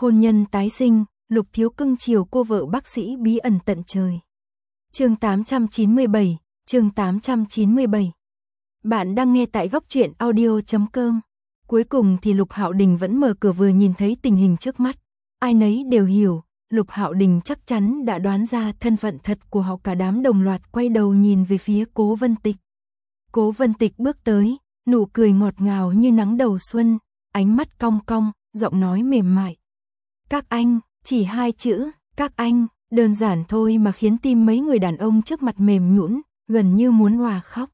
Hôn nhân tái sinh, Lục Thiếu cưng chiều cô vợ bác sĩ bí ẩn tận trời. Chương 897, chương 897. Bạn đang nghe tại góc truyện audio.com. Cuối cùng thì Lục Hạo Đình vẫn mở cửa vừa nhìn thấy tình hình trước mắt. Ai nấy đều hiểu, Lục Hạo Đình chắc chắn đã đoán ra thân phận thật của họ, cả đám đồng loạt quay đầu nhìn về phía Cố Vân Tịch. Cố Vân Tịch bước tới, nụ cười ngọt ngào như nắng đầu xuân, ánh mắt cong cong, giọng nói mềm mại. Các anh, chỉ 2 chữ, các anh, đơn giản thôi mà khiến tim mấy người đàn ông trước mặt mềm nhũn, gần như muốn òa khóc.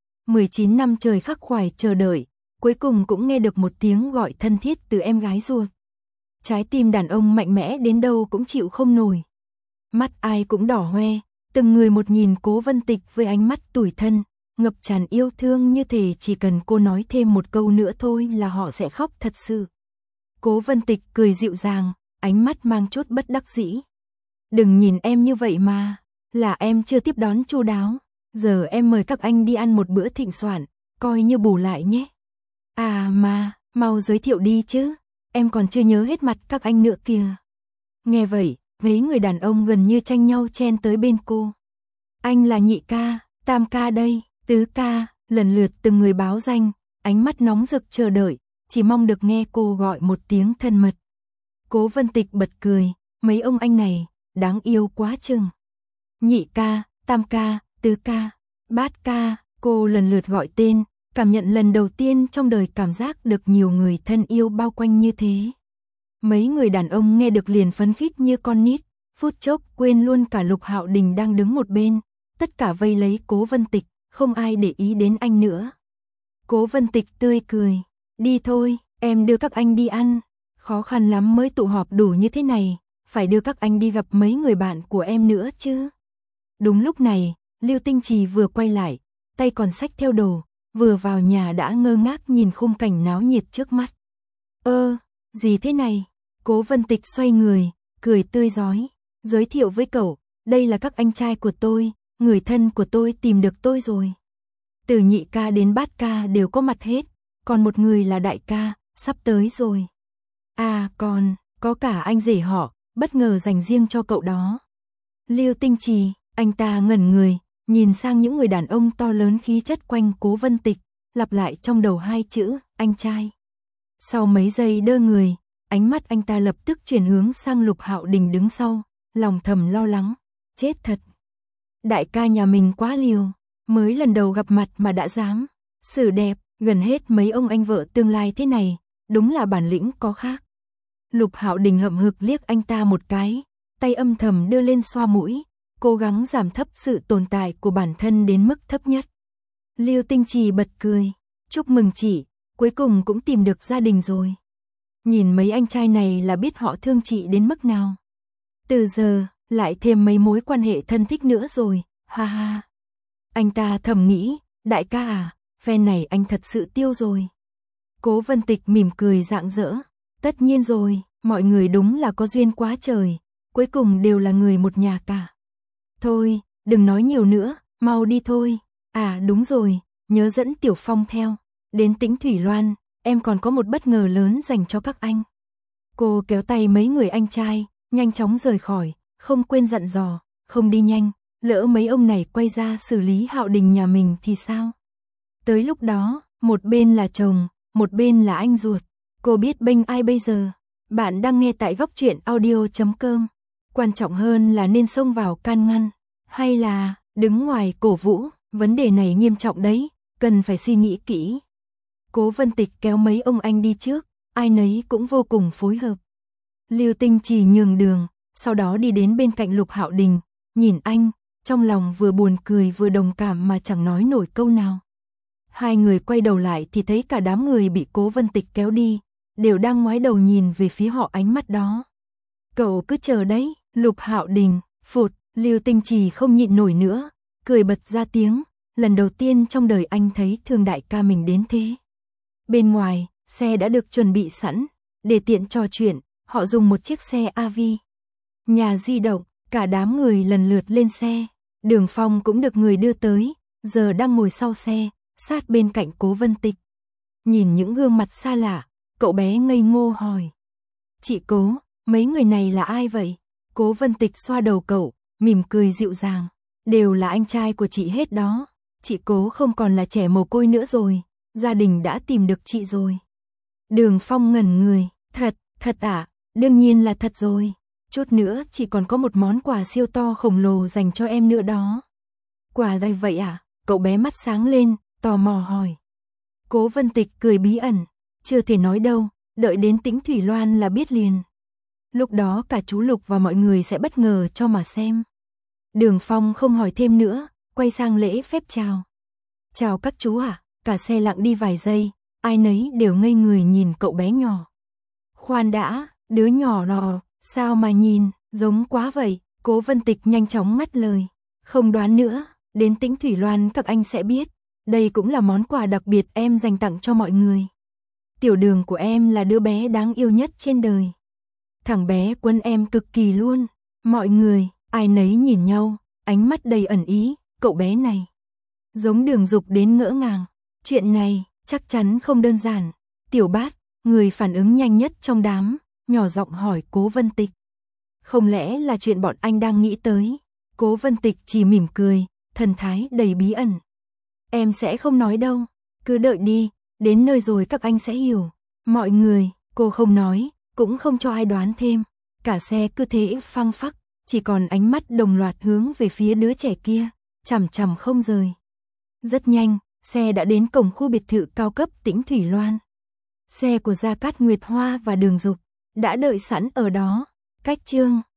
19 năm trời khắc khoải chờ đợi, cuối cùng cũng nghe được một tiếng gọi thân thiết từ em gái ruột. Trái tim đàn ông mạnh mẽ đến đâu cũng chịu không nổi. Mắt ai cũng đỏ hoe, từng người một nhìn Cố Vân Tịch với ánh mắt tủi thân, ngập tràn yêu thương, như thể chỉ cần cô nói thêm một câu nữa thôi là họ sẽ khóc thật sự. Cố Vân Tịch cười dịu dàng, ánh mắt mang chút bất đắc dĩ. Đừng nhìn em như vậy mà, là em chưa tiếp đón chu đáo. Giờ em mời các anh đi ăn một bữa thịnh soạn, coi như bù lại nhé. À mà, mau giới thiệu đi chứ, em còn chưa nhớ hết mặt các anh nữa kìa. Nghe vậy, mấy người đàn ông gần như tranh nhau chen tới bên cô. Anh là nhị ca, tam ca đây, tứ ca, lần lượt từng người báo danh, ánh mắt nóng rực chờ đợi, chỉ mong được nghe cô gọi một tiếng thân mật. Cố Vân Tịch bật cười, mấy ông anh này, đáng yêu quá chừng. Nhị ca, tam ca, tứ ca, bát ca, cô lần lượt gọi tên, cảm nhận lần đầu tiên trong đời cảm giác được nhiều người thân yêu bao quanh như thế. Mấy người đàn ông nghe được liền phấn khích như con nít, phút chốc quên luôn cả Lục Hạo Đình đang đứng một bên, tất cả vây lấy Cố Vân Tịch, không ai để ý đến anh nữa. Cố Vân Tịch tươi cười, đi thôi, em đưa các anh đi ăn, khó khăn lắm mới tụ họp đủ như thế này, phải đưa các anh đi gặp mấy người bạn của em nữa chứ. Đúng lúc này, Lưu Tinh Trì vừa quay lại, tay còn xách theo đồ, vừa vào nhà đã ngơ ngác nhìn khung cảnh náo nhiệt trước mắt. Gì thế này? Cố Vân Tịch xoay người, cười tươi rói, giới thiệu với cậu, đây là các anh trai của tôi, người thân của tôi tìm được tôi rồi. Từ nhị ca đến bát ca đều có mặt hết, còn một người là đại ca, sắp tới rồi. À còn, có cả anh rể họ, bất ngờ dành riêng cho cậu đó. Lưu Tinh Trì, anh ta ngẩn người, nhìn sang những người đàn ông to lớn khí chất quanh Cố Vân Tịch, lặp lại trong đầu 2 chữ, anh trai. Sau mấy giây đơ người, ánh mắt anh ta lập tức chuyển hướng sang Lục Hạo Đình đứng sau, lòng thầm lo lắng, chết thật. Đại ca nhà mình quá liều, mới lần đầu gặp mặt mà đã dám xử đẹp, gần hết mấy ông anh vợ tương lai thế này, đúng là bản lĩnh có khác. Lục Hạo Đình hậm hực liếc anh ta một cái, tay âm thầm đưa lên xoa mũi, cố gắng giảm thấp sự tồn tại của bản thân đến mức thấp nhất. Lưu Tinh Trì bật cười, chúc mừng chị, cuối cùng cũng tìm được gia đình rồi. Nhìn mấy anh trai này là biết họ thương chị đến mức nào. Từ giờ, lại thêm mấy mối quan hệ thân thích nữa rồi, ha ha. Anh ta thầm nghĩ, đại ca à, phen này anh thật sự tiêu rồi. Cố Vân Tịch mỉm cười rạng rỡ, tất nhiên rồi, mọi người đúng là có duyên quá trời, cuối cùng đều là người một nhà cả. Thôi, đừng nói nhiều nữa, mau đi thôi. À đúng rồi, nhớ dẫn Tiểu Phong theo. Đến Tĩnh Thủy Loan, em còn có một bất ngờ lớn dành cho các anh. Cô kéo tay mấy người anh trai, nhanh chóng rời khỏi, không quên dặn dò, không đi nhanh, lỡ mấy ông này quay ra xử lý Hạo Đình nhà mình thì sao? Tới lúc đó, một bên là chồng, một bên là anh ruột, cô biết bênh ai bây giờ? Bạn đang nghe tại góc truyện audio.com. Quan trọng hơn là nên xông vào can ngăn, hay là đứng ngoài cổ vũ, vấn đề này nghiêm trọng đấy, cần phải suy nghĩ kỹ. Cố Vân Tịch kéo mấy ông anh đi trước, ai nấy cũng vô cùng phối hợp. Lưu Tinh Trì nhường đường, sau đó đi đến bên cạnh Lục Hạo Đình, nhìn anh, trong lòng vừa buồn cười vừa đồng cảm mà chẳng nói nổi câu nào. Hai người quay đầu lại thì thấy cả đám người bị Cố Vân Tịch kéo đi, đều đang ngoái đầu nhìn về phía họ, ánh mắt đó. Cậu cứ chờ đấy, Lục Hạo Đình, phụt, Lưu Tinh Trì không nhịn nổi nữa, cười bật ra tiếng, lần đầu tiên trong đời anh thấy thương đại ca mình đến thế. Bên ngoài, xe đã được chuẩn bị sẵn, để tiện trò chuyện, họ dùng một chiếc xe AV. Nhà di động, cả đám người lần lượt lên xe, Đường Phong cũng được người đưa tới, giờ đang ngồi sau xe, sát bên cạnh Cố Vân Tịch. Nhìn những gương mặt xa lạ, cậu bé ngây ngô hỏi. Chị Cố, mấy người này là ai vậy? Cố Vân Tịch xoa đầu cậu, mỉm cười dịu dàng. Đều là anh trai của chị hết đó. Chị Cố không còn là trẻ mồ côi nữa rồi. Gia đình đã tìm được chị rồi. Đường Phong ngẩn người. Thật à? Đương nhiên là thật rồi. Chút nữa chị còn có một món quà siêu to khổng lồ dành cho em nữa đó. Quà gì vậy à? Cậu bé mắt sáng lên, tò mò hỏi. Cố Vân Tịch cười bí ẩn. Chưa thể nói đâu, đợi đến Tĩnh Thủy Loan là biết liền. Lúc đó cả chú Lục và mọi người sẽ bất ngờ cho mà xem. Đường Phong không hỏi thêm nữa, quay sang lễ phép chào. Chào các chú ạ. Cả xe lặng đi vài giây, ai nấy đều ngây người nhìn cậu bé nhỏ. Khoan đã, đứa nhỏ đó, sao mà nhìn, giống quá vậy. Cố Vân Tịch nhanh chóng ngắt lời. Không đoán nữa, đến Tĩnh Thủy Loan các anh sẽ biết. Đây cũng là món quà đặc biệt em dành tặng cho mọi người. Tiểu Đường của em là đứa bé đáng yêu nhất trên đời. Thằng bé Quân em cực kỳ luôn. Mọi người, ai nấy nhìn nhau, ánh mắt đầy ẩn ý, cậu bé này giống Đường Dục đến ngỡ ngàng. Chuyện này chắc chắn không đơn giản. Tiểu Bát, người phản ứng nhanh nhất trong đám, nhỏ giọng hỏi Cố Vân Tịch. Không lẽ là chuyện bọn anh đang nghĩ tới? Cố Vân Tịch chỉ mỉm cười, thần thái đầy bí ẩn. Em sẽ không nói đâu, cứ đợi đi, đến nơi rồi các anh sẽ hiểu. Mọi người, cô không nói, cũng không cho ai đoán thêm. Cả xe cứ thế phăng phắc, chỉ còn ánh mắt đồng loạt hướng về phía đứa trẻ kia, chằm chằm không rời. Rất nhanh, xe đã đến cổng khu biệt thự cao cấp Tĩnh Thủy Loan. Xe của Gia Cát Nguyệt Hoa và Đường Dục đã đợi sẵn ở đó. Cách chương